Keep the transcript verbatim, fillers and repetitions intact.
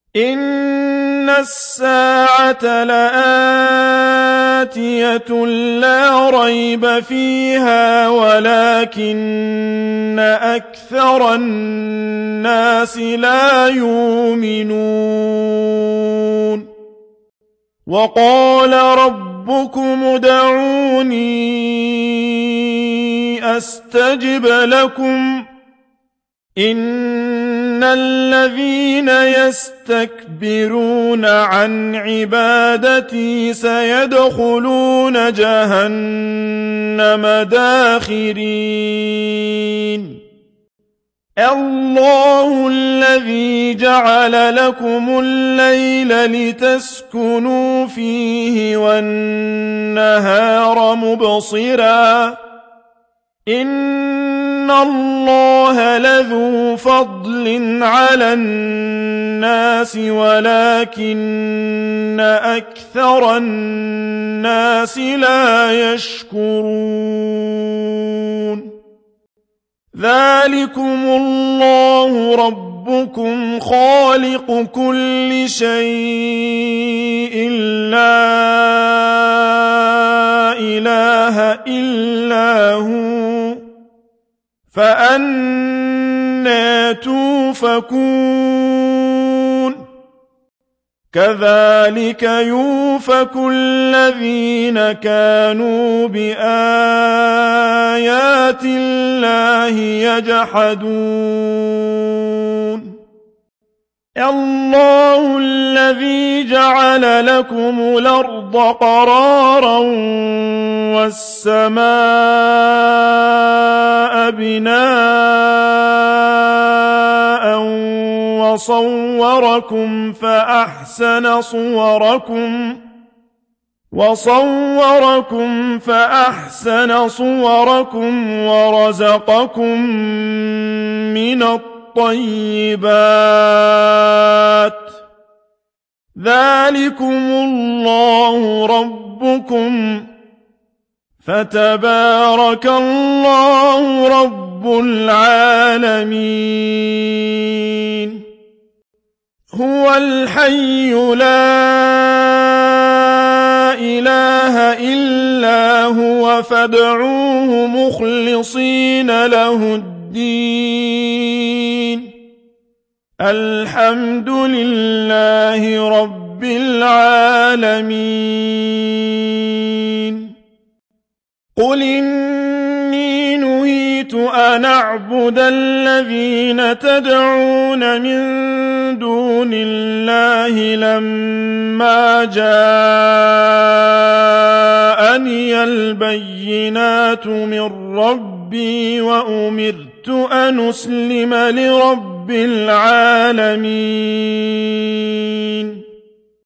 إن الساعة لآتية لا ريب فيها ولكن أكثر الناس لا يؤمنون وقال ربكم ادعوني أستجب لكم إن الذين يستكبرون عن عبادتي سيدخلون جهنم داخرين الله الذي جعل لكم الليل لتسكنوا فيه والنهار مبصرا إن الله لذو فضل على الناس ولكن أكثر الناس لا يشكرون ذلكم الله ربكم خالق كل شيء لا إله إلا هو فأنى توفكون كذلك يوفك الذين كانوا بآيات الله يجحدون الله الذي جعل لكم الأرض قرارا والسماء بناء وصوركم فأحسن صوركم وصوركم فأحسن صوركم ورزقكم من الطيبات ذلكم الله ربكم فتبارك الله رب العالمين هو الحي لا إله إلا هو فادعوه مخلصين له الدين الحمد لله رب العالمين قل إني نهيت أن أعبد الذين تدعون من دون الله لما جاءني البينات من ربي وأمرت أن أسلم لرب العالمين